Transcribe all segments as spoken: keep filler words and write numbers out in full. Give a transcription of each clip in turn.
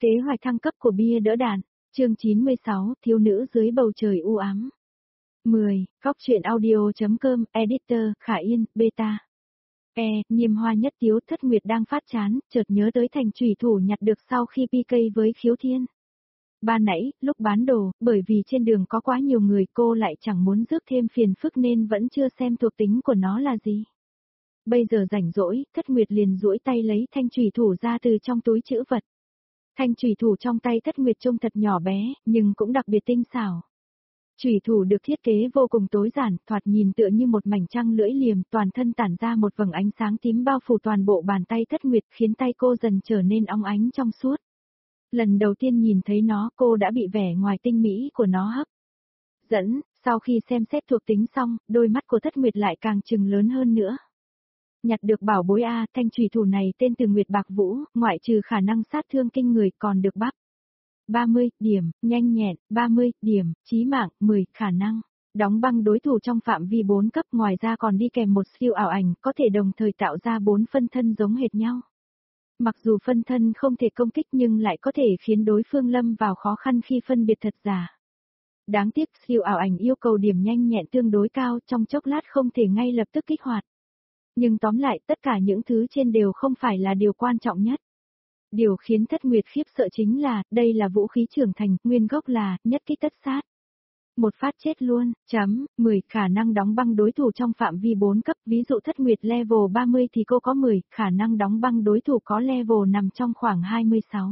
Kế hoạch thăng cấp của bia đỡ đạn, chương chín mươi sáu, thiếu nữ dưới bầu trời u ám. mười, góc truyện audio.com, editor, Khả Yên, beta. E, Nhiêm Hoa nhất tiếu Thất Nguyệt đang phát chán, chợt nhớ tới thành chủy thủ nhặt được sau khi pê ca với Khiếu Thiên. Ban nãy, lúc bán đồ, bởi vì trên đường có quá nhiều người cô lại chẳng muốn rước thêm phiền phức nên vẫn chưa xem thuộc tính của nó là gì. Bây giờ rảnh rỗi, Thất Nguyệt liền duỗi tay lấy thanh chủy thủ ra từ trong túi trữ vật. Thanh chủy thủ trong tay Thất Nguyệt trông thật nhỏ bé, nhưng cũng đặc biệt tinh xảo. Chủy thủ được thiết kế vô cùng tối giản, thoạt nhìn tựa như một mảnh trăng lưỡi liềm, toàn thân tản ra một vầng ánh sáng tím bao phủ toàn bộ bàn tay Thất Nguyệt, khiến tay cô dần trở nên óng ánh trong suốt. Lần đầu tiên nhìn thấy nó, cô đã bị vẻ ngoài tinh mỹ của nó hấp dẫn, sau khi xem xét thuộc tính xong, đôi mắt của Thất Nguyệt lại càng trừng lớn hơn nữa. Nhặt được bảo bối A, thanh chủy thủ này tên từ Nguyệt Bạc Vũ, ngoại trừ khả năng sát thương kinh người còn được bắp ba mươi điểm, nhanh nhẹn, ba mươi điểm, chí mạng, mười, khả năng đóng băng đối thủ trong phạm vi bốn cấp, ngoài ra còn đi kèm một siêu ảo ảnh, có thể đồng thời tạo ra bốn phân thân giống hệt nhau. Mặc dù phân thân không thể công kích nhưng lại có thể khiến đối phương lâm vào khó khăn khi phân biệt thật giả. Đáng tiếc siêu ảo ảnh yêu cầu điểm nhanh nhẹn tương đối cao, trong chốc lát không thể ngay lập tức kích hoạt. Nhưng tóm lại tất cả những thứ trên đều không phải là điều quan trọng nhất. Điều khiến Thất Nguyệt khiếp sợ chính là, đây là vũ khí trưởng thành, nguyên gốc là, nhất kích tất sát. Một phát chết luôn, chấm, mười, khả năng đóng băng đối thủ trong phạm vi bốn cấp, ví dụ Thất Nguyệt level ba mươi thì cô có mười, khả năng đóng băng đối thủ có level nằm trong khoảng hai mươi sáu.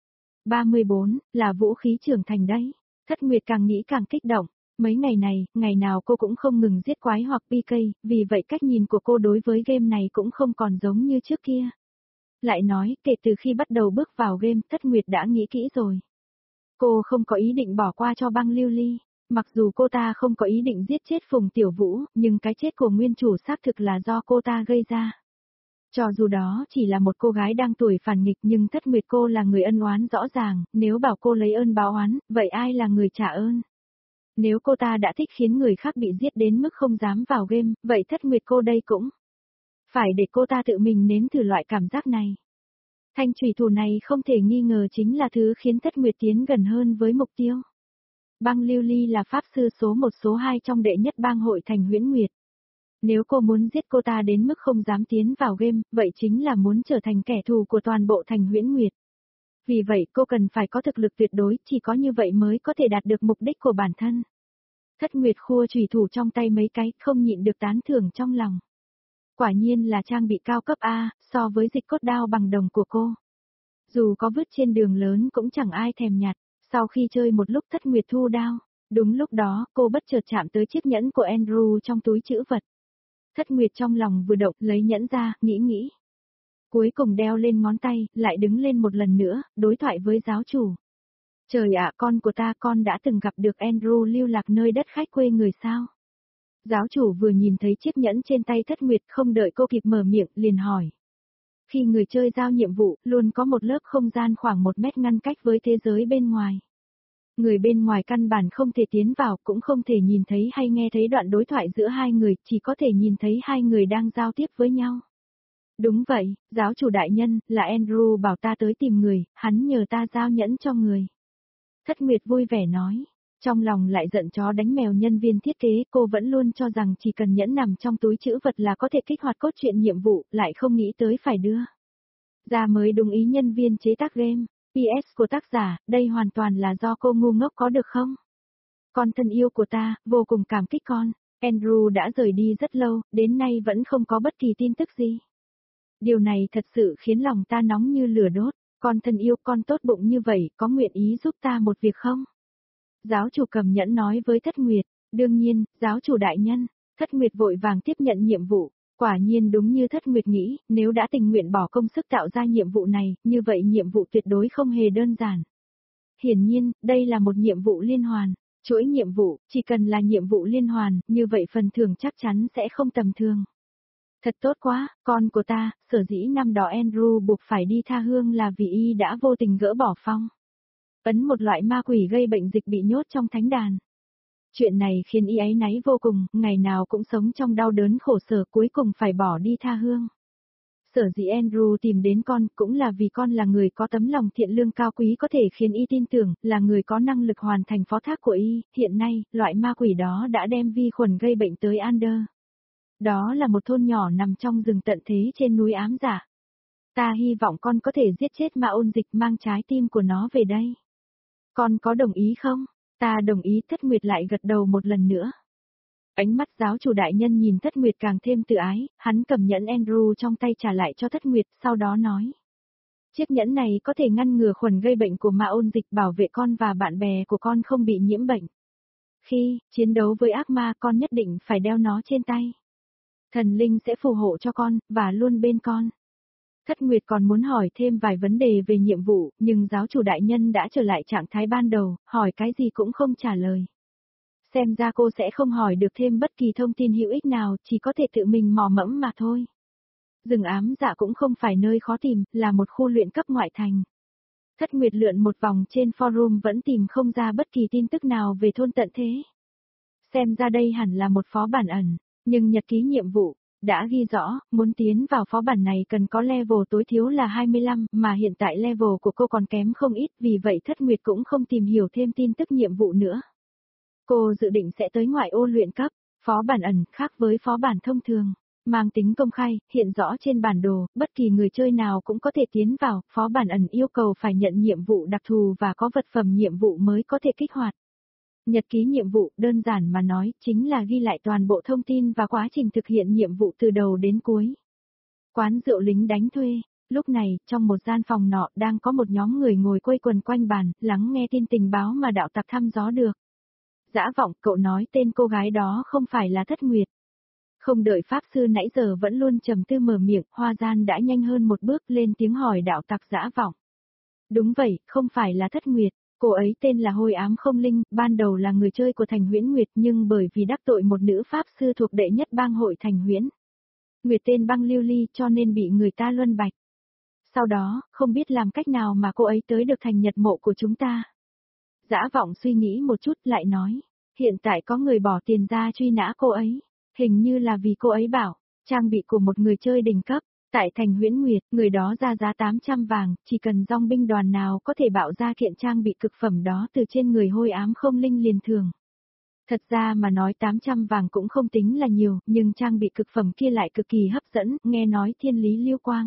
ba mươi bốn, là vũ khí trưởng thành đấy. Thất Nguyệt càng nghĩ càng kích động. Mấy ngày này, ngày nào cô cũng không ngừng giết quái hoặc pê ca, vì vậy cách nhìn của cô đối với game này cũng không còn giống như trước kia. Lại nói, kể từ khi bắt đầu bước vào game, Thất Nguyệt đã nghĩ kỹ rồi. Cô không có ý định bỏ qua cho Băng Lưu Ly, mặc dù cô ta không có ý định giết chết Phùng Tiểu Vũ, nhưng cái chết của nguyên chủ xác thực là do cô ta gây ra. Cho dù đó chỉ là một cô gái đang tuổi phản nghịch nhưng Thất Nguyệt cô là người ân oán rõ ràng, nếu bảo cô lấy ơn báo oán, vậy ai là người trả ơn? Nếu cô ta đã thích khiến người khác bị giết đến mức không dám vào game, vậy Thất Nguyệt cô đây cũng phải để cô ta tự mình nếm thử loại cảm giác này. Thanh chủy thủ này không thể nghi ngờ chính là thứ khiến Thất Nguyệt tiến gần hơn với mục tiêu. Băng Lưu Ly là pháp sư số một số hai trong đệ nhất bang hội thành Huyễn Nguyệt. Nếu cô muốn giết cô ta đến mức không dám tiến vào game, vậy chính là muốn trở thành kẻ thù của toàn bộ thành Huyễn Nguyệt. Vì vậy cô cần phải có thực lực tuyệt đối, chỉ có như vậy mới có thể đạt được mục đích của bản thân. Thất Nguyệt khua chủy thủ trong tay mấy cái, không nhịn được tán thưởng trong lòng. Quả nhiên là trang bị cao cấp A, so với dịch cốt đao bằng đồng của cô. Dù có vứt trên đường lớn cũng chẳng ai thèm nhặt, sau khi chơi một lúc Thất Nguyệt thu đao. Đúng lúc đó, cô bất chợt chạm tới chiếc nhẫn của Andrew trong túi trữ vật. Thất Nguyệt trong lòng vừa động, lấy nhẫn ra, nghĩ nghĩ. Cuối cùng đeo lên ngón tay, lại đứng lên một lần nữa, đối thoại với giáo chủ. Trời ạ, con của ta, con đã từng gặp được Andrew lưu lạc nơi đất khách quê người sao? Giáo chủ vừa nhìn thấy chiếc nhẫn trên tay Thất Nguyệt, không đợi cô kịp mở miệng, liền hỏi. Khi người chơi giao nhiệm vụ, luôn có một lớp không gian khoảng một mét ngăn cách với thế giới bên ngoài. Người bên ngoài căn bản không thể tiến vào, cũng không thể nhìn thấy hay nghe thấy đoạn đối thoại giữa hai người, chỉ có thể nhìn thấy hai người đang giao tiếp với nhau. Đúng vậy, giáo chủ đại nhân, là Andrew bảo ta tới tìm người, hắn nhờ ta giao nhẫn cho người. Thất Nguyệt vui vẻ nói. Trong lòng lại giận chó đánh mèo nhân viên thiết kế, cô vẫn luôn cho rằng chỉ cần nhẫn nằm trong túi trữ vật là có thể kích hoạt cốt truyện nhiệm vụ, lại không nghĩ tới phải đưa ra mới đúng ý nhân viên chế tác game. pê ét của tác giả, đây hoàn toàn là do cô ngu ngốc có được không? Con thân yêu của ta, vô cùng cảm kích con. Andrew đã rời đi rất lâu, đến nay vẫn không có bất kỳ tin tức gì. Điều này thật sự khiến lòng ta nóng như lửa đốt. Con thân yêu, con tốt bụng như vậy, có nguyện ý giúp ta một việc không? Giáo chủ cầm nhẫn nói với Thất Nguyệt. Đương nhiên, giáo chủ đại nhân. Thất Nguyệt vội vàng tiếp nhận nhiệm vụ. Quả nhiên đúng như Thất Nguyệt nghĩ, nếu đã tình nguyện bỏ công sức tạo ra nhiệm vụ này, như vậy nhiệm vụ tuyệt đối không hề đơn giản. Hiển nhiên, đây là một nhiệm vụ liên hoàn. Chuỗi nhiệm vụ, chỉ cần là nhiệm vụ liên hoàn, như vậy phần thưởng chắc chắn sẽ không tầm thường. Thật tốt quá, con của ta, sở dĩ năm đó Andrew buộc phải đi tha hương là vì y đã vô tình gỡ bỏ phong ấn một loại ma quỷ gây bệnh dịch bị nhốt trong thánh đàn. Chuyện này khiến y áy náy vô cùng, ngày nào cũng sống trong đau đớn khổ sở, cuối cùng phải bỏ đi tha hương. Sở dĩ Andrew tìm đến con cũng là vì con là người có tấm lòng thiện lương cao quý có thể khiến y tin tưởng, là người có năng lực hoàn thành phó thác của y, hiện nay, loại ma quỷ đó đã đem vi khuẩn gây bệnh tới Ander. Đó là một thôn nhỏ nằm trong rừng tận thế trên núi ám giả. Ta hy vọng con có thể giết chết ma ôn dịch mang trái tim của nó về đây. Con có đồng ý không? Ta đồng ý. Thất Nguyệt lại gật đầu một lần nữa. Ánh mắt giáo chủ đại nhân nhìn Thất Nguyệt càng thêm tự ái, hắn cầm nhẫn Andrew trong tay trả lại cho Thất Nguyệt, sau đó nói. Chiếc nhẫn này có thể ngăn ngừa khuẩn gây bệnh của ma ôn dịch, bảo vệ con và bạn bè của con không bị nhiễm bệnh. Khi chiến đấu với ác ma, con nhất định phải đeo nó trên tay. Thần linh sẽ phù hộ cho con, và luôn bên con. Thất Nguyệt còn muốn hỏi thêm vài vấn đề về nhiệm vụ, nhưng giáo chủ đại nhân đã trở lại trạng thái ban đầu, hỏi cái gì cũng không trả lời. Xem ra cô sẽ không hỏi được thêm bất kỳ thông tin hữu ích nào, chỉ có thể tự mình mò mẫm mà thôi. Rừng ám dạ cũng không phải nơi khó tìm, là một khu luyện cấp ngoại thành. Thất Nguyệt lượn một vòng trên forum vẫn tìm không ra bất kỳ tin tức nào về thôn tận thế. Xem ra đây hẳn là một phó bản ẩn, nhưng nhật ký nhiệm vụ đã ghi rõ, muốn tiến vào phó bản này cần có level tối thiếu là hai mươi lăm, mà hiện tại level của cô còn kém không ít, vì vậy Thất Nguyệt cũng không tìm hiểu thêm tin tức nhiệm vụ nữa. Cô dự định sẽ tới ngoại ô luyện cấp, phó bản ẩn khác với phó bản thông thường, mang tính công khai, hiện rõ trên bản đồ, bất kỳ người chơi nào cũng có thể tiến vào, phó bản ẩn yêu cầu phải nhận nhiệm vụ đặc thù và có vật phẩm nhiệm vụ mới có thể kích hoạt. Nhật ký nhiệm vụ, đơn giản mà nói, chính là ghi lại toàn bộ thông tin và quá trình thực hiện nhiệm vụ từ đầu đến cuối. Quán rượu lính đánh thuê, lúc này, trong một gian phòng nọ đang có một nhóm người ngồi quây quần quanh bàn, lắng nghe tin tình báo mà đạo tặc thăm dò được. Dã Vọng, cậu nói tên cô gái đó không phải là Thất Nguyệt. Không đợi Pháp Sư nãy giờ vẫn luôn trầm tư mở miệng, Hoa Gian đã nhanh hơn một bước lên tiếng hỏi đạo tặc Dã Vọng. Đúng vậy, không phải là Thất Nguyệt. Cô ấy tên là Hôi Ám Không Linh, ban đầu là người chơi của Thành Huyễn Nguyệt nhưng bởi vì đắc tội một nữ pháp sư thuộc đệ nhất bang hội Thành Huyễn Nguyệt tên Băng Lưu Ly cho nên bị người ta luân bạch. Sau đó, không biết làm cách nào mà cô ấy tới được thành nhật mộ của chúng ta. Dã Vọng suy nghĩ một chút lại nói, hiện tại có người bỏ tiền ra truy nã cô ấy, hình như là vì cô ấy bảo, trang bị của một người chơi đỉnh cấp. Tại Thành Huyễn Nguyệt, người đó ra giá tám trăm vàng, chỉ cần dòng binh đoàn nào có thể bạo ra kiện trang bị cực phẩm đó từ trên người Hôi Ám Không Linh liền thường. Thật ra mà nói tám trăm vàng cũng không tính là nhiều, nhưng trang bị cực phẩm kia lại cực kỳ hấp dẫn, nghe nói Thiên Lý Lưu Quang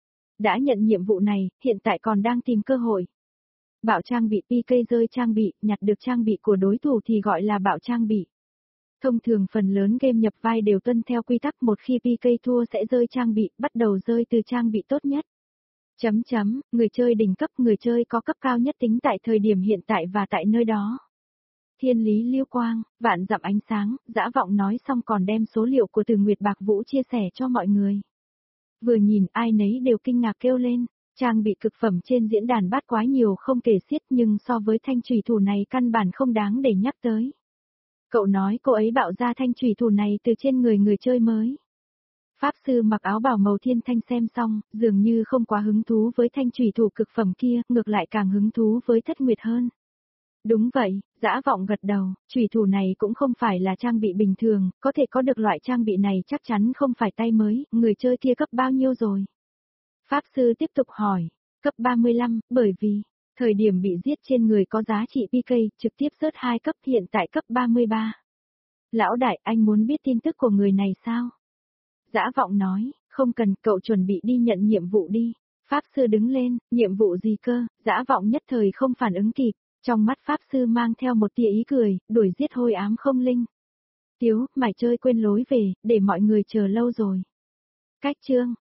đã nhận nhiệm vụ này, hiện tại còn đang tìm cơ hội. Bạo trang bị pê ca rơi trang bị, nhặt được trang bị của đối thủ thì gọi là bạo trang bị. Thông thường phần lớn game nhập vai đều tuân theo quy tắc một khi pê ca thua sẽ rơi trang bị, bắt đầu rơi từ trang bị tốt nhất. Chấm chấm, người chơi đỉnh cấp, người chơi có cấp cao nhất tính tại thời điểm hiện tại và tại nơi đó. Thiên Lý Lưu Quang, vạn dặm ánh sáng, Dã Vọng nói xong còn đem số liệu của Từ Nguyệt Bạc Vũ chia sẻ cho mọi người. Vừa nhìn ai nấy đều kinh ngạc kêu lên, trang bị cực phẩm trên diễn đàn bát quái nhiều không kể xiết nhưng so với thanh chùy thủ này căn bản không đáng để nhắc tới. Cậu nói cô ấy bạo ra thanh chùy thủ này từ trên người người chơi mới. Pháp sư mặc áo bào màu thiên thanh xem xong, dường như không quá hứng thú với thanh chùy thủ cực phẩm kia, ngược lại càng hứng thú với Thất Nguyệt hơn. Đúng vậy, Dã Vọng gật đầu, chùy thủ này cũng không phải là trang bị bình thường, có thể có được loại trang bị này chắc chắn không phải tay mới, người chơi kia cấp bao nhiêu rồi? Pháp sư tiếp tục hỏi, cấp ba mươi lăm, bởi vì, thời điểm bị giết trên người có giá trị pê ca, trực tiếp rớt hai cấp hiện tại cấp ba mươi ba. Lão đại, anh muốn biết tin tức của người này sao? Dã Vọng nói, không cần, cậu chuẩn bị đi nhận nhiệm vụ đi. Pháp sư đứng lên, nhiệm vụ gì cơ? Dã Vọng nhất thời không phản ứng kịp, trong mắt Pháp sư mang theo một tia ý cười, đuổi giết Hôi Ám Không Linh. Tiếu, mày chơi quên lối về, để mọi người chờ lâu rồi. Cách chương